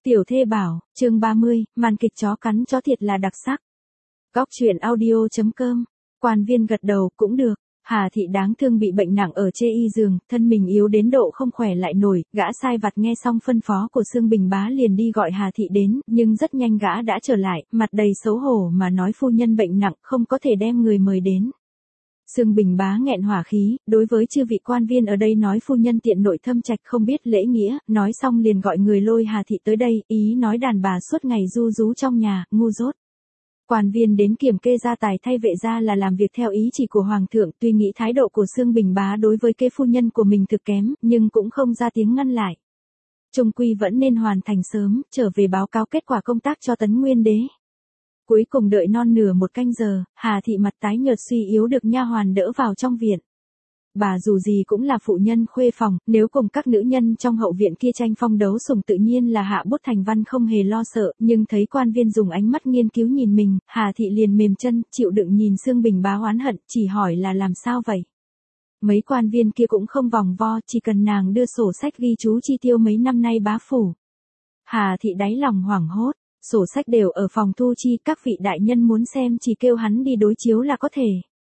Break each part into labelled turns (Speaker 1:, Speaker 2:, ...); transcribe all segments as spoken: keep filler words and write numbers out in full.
Speaker 1: Tiểu thê bảo, chương ba mươi, màn kịch chó cắn chó thiệt là đặc sắc. Góc truyện audio chấm com. Quan viên gật đầu, cũng được. Hà thị đáng thương bị bệnh nặng ở chê y giường, thân mình yếu đến độ không khỏe lại nổi, gã sai vặt nghe xong phân phó của Xương Bình Bá liền đi gọi Hà thị đến, nhưng rất nhanh gã đã trở lại, mặt đầy xấu hổ mà nói phu nhân bệnh nặng, không có thể đem người mời đến. Xương Bình Bá nghẹn hỏa khí, đối với chư vị quan viên ở đây nói phu nhân tiện nội thâm trạch không biết lễ nghĩa, nói xong liền gọi người lôi Hà thị tới đây, ý nói đàn bà suốt ngày ru rú trong nhà, ngu dốt. Quan viên đến kiểm kê gia tài thay vệ gia là làm việc theo ý chỉ của Hoàng thượng, tuy nghĩ thái độ của Xương Bình Bá đối với kế phu nhân của mình thực kém, nhưng cũng không ra tiếng ngăn lại. Chung quy vẫn nên hoàn thành sớm, trở về báo cáo kết quả công tác cho Tấn Nguyên Đế. Cuối cùng đợi non nửa một canh giờ, Hà thị mặt tái nhợt suy yếu được nha hoàn đỡ vào trong viện. Bà dù gì cũng là phụ nhân khuê phòng, nếu cùng các nữ nhân trong hậu viện kia tranh phong đấu sủng tự nhiên là hạ bút thành văn không hề lo sợ, nhưng thấy quan viên dùng ánh mắt nghiên cứu nhìn mình, Hà thị liền mềm chân, chịu đựng nhìn Xương Bình Bá oán hận, chỉ hỏi là làm sao vậy. Mấy quan viên kia cũng không vòng vo, chỉ cần nàng đưa sổ sách ghi chú chi tiêu mấy năm nay bá phủ. Hà thị đáy lòng hoảng hốt. Sổ sách đều ở phòng thu chi, các vị đại nhân muốn xem chỉ kêu hắn đi đối chiếu là có thể.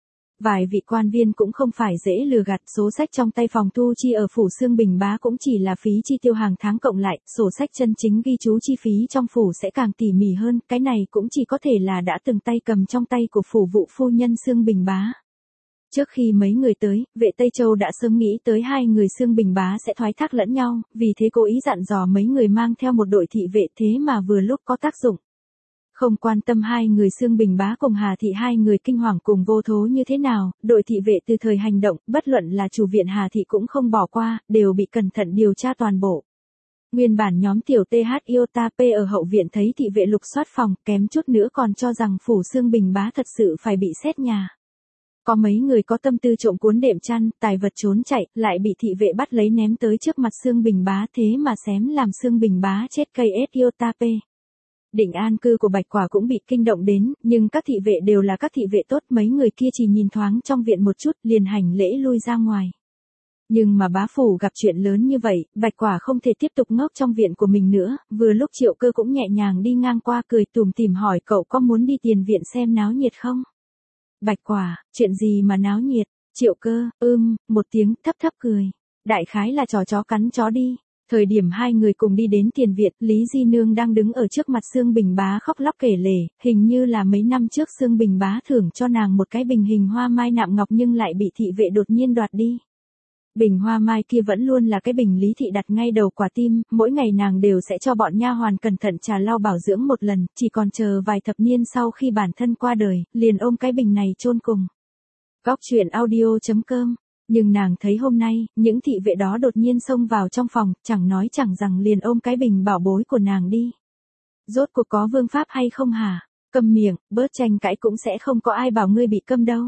Speaker 1: Vài vị quan viên cũng không phải dễ lừa gạt, số sách trong tay phòng thu chi ở phủ Xương Bình Bá cũng chỉ là phí chi tiêu hàng tháng cộng lại, sổ sách chân chính ghi chú chi phí trong phủ sẽ càng tỉ mỉ hơn, cái này cũng chỉ có thể là đã từng tay cầm trong tay của phủ vụ phu nhân Xương Bình Bá. Trước khi mấy người tới, vệ Tây Châu đã sớm nghĩ tới hai người Xương Bình Bá sẽ thoái thác lẫn nhau, vì thế cố ý dặn dò mấy người mang theo một đội thị vệ thế mà vừa lúc có tác dụng. Không quan tâm hai người Xương Bình Bá cùng Hà thị hai người kinh hoàng cùng vô thố như thế nào, đội thị vệ từ thời hành động, bất luận là chủ viện Hà thị cũng không bỏ qua, đều bị cẩn thận điều tra toàn bộ. Nguyên bản nhóm tiểu tê hát Iota P ở hậu viện thấy thị vệ lục soát phòng, kém chút nữa còn cho rằng phủ Xương Bình Bá thật sự phải bị xét nhà. Có mấy người có tâm tư trộm cuốn đệm chăn, tài vật trốn chạy, lại bị thị vệ bắt lấy ném tới trước mặt Xương Bình Bá thế mà xém làm Xương Bình Bá chết cây Iota P. Định an cư của Bạch Quả cũng bị kinh động đến, nhưng các thị vệ đều là các thị vệ tốt, mấy người kia chỉ nhìn thoáng trong viện một chút, liền hành lễ lui ra ngoài. Nhưng mà bá phủ gặp chuyện lớn như vậy, Bạch Quả không thể tiếp tục ngốc trong viện của mình nữa, vừa lúc Triệu Cơ cũng nhẹ nhàng đi ngang qua cười tủm tỉm hỏi cậu có muốn đi tiền viện xem náo nhiệt không? Bạch Quả, chuyện gì mà náo nhiệt? Triệu Cơ, ưm, một tiếng thấp thấp cười. Đại khái là trò chó cắn chó đi. Thời điểm hai người cùng đi đến tiền viện, Lý Di Nương đang đứng ở trước mặt Xương Bình Bá khóc lóc kể lể, hình như là mấy năm trước Xương Bình Bá thưởng cho nàng một cái bình hình hoa mai nạm ngọc nhưng lại bị thị vệ đột nhiên đoạt đi. Bình hoa mai kia vẫn luôn là cái bình Lý thị đặt ngay đầu quả tim, mỗi ngày nàng đều sẽ cho bọn nha hoàn cẩn thận trà lau bảo dưỡng một lần, chỉ còn chờ vài thập niên sau khi bản thân qua đời, liền ôm cái bình này chôn cùng. Góc truyện audio chấm com. Nhưng nàng thấy hôm nay, những thị vệ đó đột nhiên xông vào trong phòng, chẳng nói chẳng rằng liền ôm cái bình bảo bối của nàng đi. Rốt cuộc có vương pháp hay không hả? Câm miệng, bớt tranh cãi cũng sẽ không có ai bảo ngươi bị câm đâu.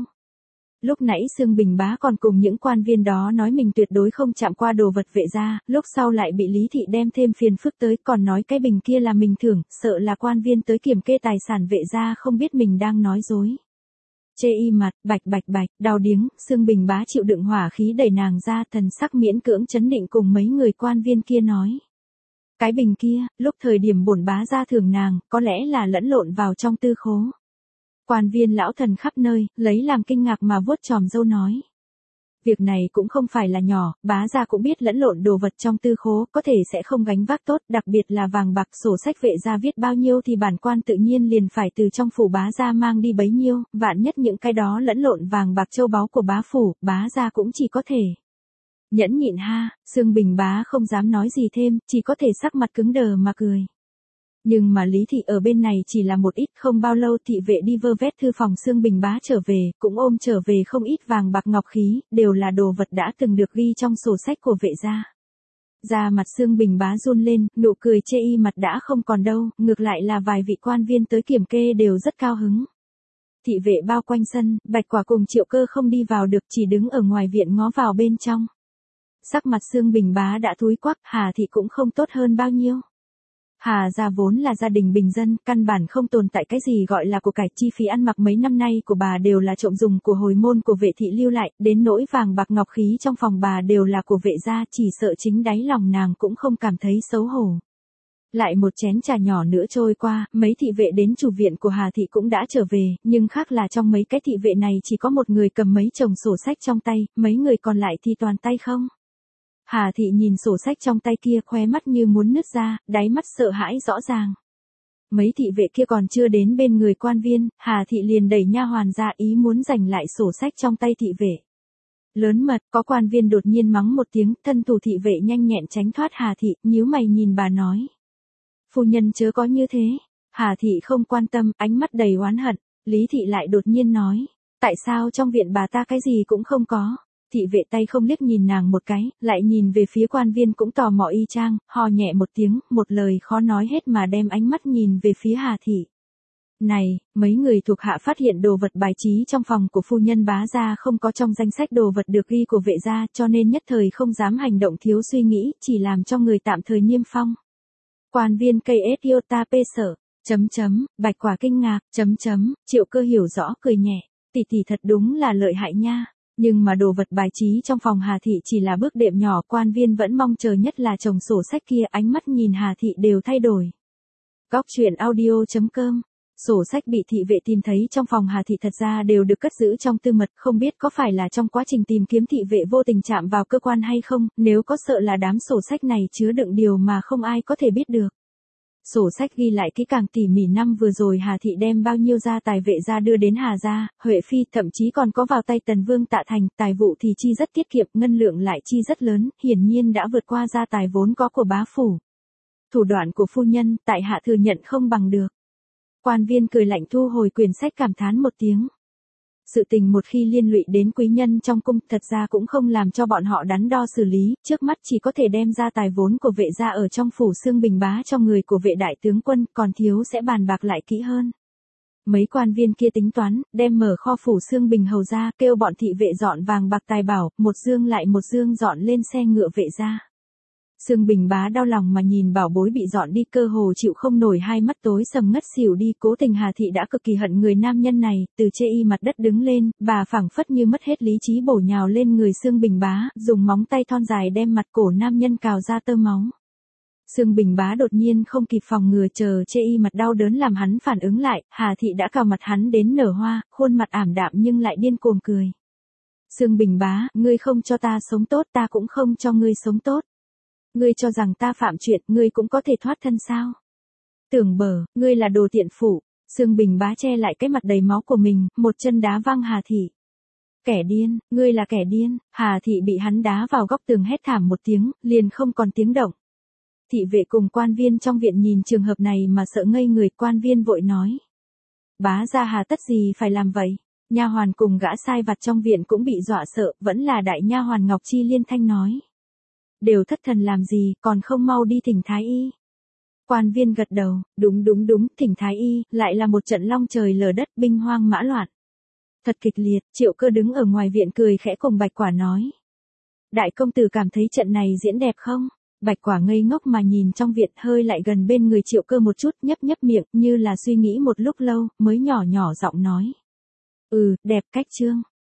Speaker 1: Lúc nãy Xương Bình Bá còn cùng những quan viên đó nói mình tuyệt đối không chạm qua đồ vật vệ gia, lúc sau lại bị Lý thị đem thêm phiền phức tới, còn nói cái bình kia là mình thưởng, sợ là quan viên tới kiểm kê tài sản vệ gia không biết mình đang nói dối. Chê y mặt, bạch bạch bạch, đau điếng, Xương Bình Bá chịu đựng hỏa khí đẩy nàng ra, thần sắc miễn cưỡng chấn định cùng mấy người quan viên kia nói. Cái bình kia, lúc thời điểm bổn bá ra thưởng nàng, có lẽ là lẫn lộn vào trong tư khố. Quan viên lão thần khắp nơi, lấy làm kinh ngạc mà vuốt chòm râu nói. Việc này cũng không phải là nhỏ, bá gia cũng biết lẫn lộn đồ vật trong tư khố, có thể sẽ không gánh vác tốt, đặc biệt là vàng bạc, sổ sách vệ gia viết bao nhiêu thì bản quan tự nhiên liền phải từ trong phủ bá gia mang đi bấy nhiêu, vạn nhất những cái đó lẫn lộn vàng bạc châu báu của bá phủ, bá gia cũng chỉ có thể nhẫn nhịn ha. Xương Bình Bá không dám nói gì thêm, chỉ có thể sắc mặt cứng đờ mà cười. Nhưng mà Lý thị ở bên này chỉ là một ít, không bao lâu thị vệ đi vơ vét thư phòng Xương Bình Bá trở về, cũng ôm trở về không ít vàng bạc ngọc khí, đều là đồ vật đã từng được ghi trong sổ sách của vệ gia. Da mặt Xương Bình Bá run lên, nụ cười chê y mặt đã không còn đâu, ngược lại là vài vị quan viên tới kiểm kê đều rất cao hứng. Thị vệ bao quanh sân, Bạch Quả cùng Triệu Cơ không đi vào được, chỉ đứng ở ngoài viện ngó vào bên trong. Sắc mặt Xương Bình Bá đã thúi quắc, Hà thị cũng không tốt hơn bao nhiêu. Hà gia vốn là gia đình bình dân, căn bản không tồn tại cái gì gọi là của cải, chi phí ăn mặc mấy năm nay của bà đều là trộm dùng của hồi môn của vệ thị lưu lại, đến nỗi vàng bạc ngọc khí trong phòng bà đều là của vệ gia, chỉ sợ chính đáy lòng nàng cũng không cảm thấy xấu hổ. Lại một chén trà nhỏ nữa trôi qua, mấy thị vệ đến chủ viện của Hà Thị cũng đã trở về, nhưng khác là trong mấy cái thị vệ này chỉ có một người cầm mấy chồng sổ sách trong tay, mấy người còn lại thì toàn tay không. Hà Thị nhìn sổ sách trong tay kia khóe mắt như muốn nứt ra, đáy mắt sợ hãi rõ ràng. Mấy thị vệ kia còn chưa đến bên người quan viên, Hà Thị liền đẩy nha hoàn ra ý muốn giành lại sổ sách trong tay thị vệ. Lớn mật, có quan viên đột nhiên mắng một tiếng, thân thủ thị vệ nhanh nhẹn tránh thoát Hà Thị, nhíu mày nhìn bà nói. Phu nhân chớ có như thế. Hà Thị không quan tâm, ánh mắt đầy oán hận. Lý Thị lại đột nhiên nói. Tại sao trong viện bà ta cái gì cũng không có? Thị vệ tay không liếc nhìn nàng một cái, lại nhìn về phía quan viên cũng tò mò y chang, hò nhẹ một tiếng, một lời khó nói hết mà đem ánh mắt nhìn về phía Hà Thị. Này, mấy người thuộc hạ phát hiện đồ vật bài trí trong phòng của phu nhân bá gia không có trong danh sách đồ vật được ghi của vệ gia, cho nên nhất thời không dám hành động thiếu suy nghĩ, chỉ làm cho người tạm thời niêm phong. Quan viên cây ét iota p sở, chấm chấm, Bạch Quả kinh ngạc, chấm chấm, Triệu Cơ hiểu rõ cười nhẹ, tỷ tỷ thật đúng là lợi hại nha. Nhưng mà đồ vật bài trí trong phòng Hà Thị chỉ là bước đệm nhỏ, quan viên vẫn mong chờ nhất là chồng sổ sách kia, ánh mắt nhìn Hà Thị đều thay đổi. Góc truyện audio chấm com. Sổ sách bị thị vệ tìm thấy trong phòng Hà Thị thật ra đều được cất giữ trong tư mật, không biết có phải là trong quá trình tìm kiếm thị vệ vô tình chạm vào cơ quan hay không, nếu có sợ là đám sổ sách này chứa đựng điều mà không ai có thể biết được. Sổ sách ghi lại kỹ càng tỉ mỉ năm vừa rồi Hà Thị đem bao nhiêu gia tài vệ gia đưa đến Hà gia, Huệ Phi, thậm chí còn có vào tay Tần Vương Tạ Thành, tài vụ thì chi rất tiết kiệm, ngân lượng lại chi rất lớn, hiển nhiên đã vượt qua gia tài vốn có của bá phủ. Thủ đoạn của phu nhân, tại hạ thừa nhận không bằng được. Quan viên cười lạnh thu hồi quyển sách cảm thán một tiếng. Sự tình một khi liên lụy đến quý nhân trong cung, thật ra cũng không làm cho bọn họ đắn đo xử lý, trước mắt chỉ có thể đem ra tài vốn của vệ gia ở trong phủ Xương Bình Bá cho người của vệ đại tướng quân, còn thiếu sẽ bàn bạc lại kỹ hơn. Mấy quan viên kia tính toán, đem mở kho phủ Xương Bình hầu ra, kêu bọn thị vệ dọn vàng bạc tài bảo, một dương lại một dương dọn lên xe ngựa vệ gia. Xương Bình Bá đau lòng mà nhìn bảo bối bị dọn đi, cơ hồ chịu không nổi, hai mắt tối sầm ngất xỉu đi. Cố Tình Hà Thị đã cực kỳ hận người nam nhân này, từ chê y mặt đất đứng lên, bà phảng phất như mất hết lý trí bổ nhào lên người Xương Bình Bá, dùng móng tay thon dài đem mặt cổ nam nhân cào ra tơ máu. Xương Bình Bá đột nhiên không kịp phòng ngừa, chờ chê y mặt đau đớn làm hắn phản ứng lại, Hà Thị đã cào mặt hắn đến nở hoa, khuôn mặt ảm đạm nhưng lại điên cuồng cười. Xương Bình Bá, ngươi không cho ta sống tốt, ta cũng không cho ngươi sống tốt. Ngươi cho rằng ta phạm chuyện, ngươi cũng có thể thoát thân sao? Tưởng bở, ngươi là đồ tiện phụ. Xương Bình Bá che lại cái mặt đầy máu của mình, một chân đá văng Hà Thị. Kẻ điên, ngươi là kẻ điên. Hà Thị bị hắn đá vào góc tường hét thảm một tiếng, liền không còn tiếng động. Thị vệ cùng quan viên trong viện nhìn trường hợp này mà sợ ngây người, quan viên vội nói. Bá gia hà tất gì phải làm vậy? Nha hoàn cùng gã sai vặt trong viện cũng bị dọa sợ, vẫn là đại nha hoàn Ngọc Chi liên thanh nói. Đều thất thần làm gì, còn không mau đi thỉnh thái y. Quan viên gật đầu, đúng đúng đúng, thỉnh thái y, lại là một trận long trời lở đất, binh hoang mã loạn. Thật kịch liệt, Triệu Cơ đứng ở ngoài viện cười khẽ cùng Bạch Quả nói. Đại công tử cảm thấy trận này diễn đẹp không? Bạch Quả ngây ngốc mà nhìn trong viện, hơi lại gần bên người Triệu Cơ một chút, nhấp nhấp miệng, như là suy nghĩ một lúc lâu, mới nhỏ nhỏ giọng nói. Ừ, đẹp cách chương.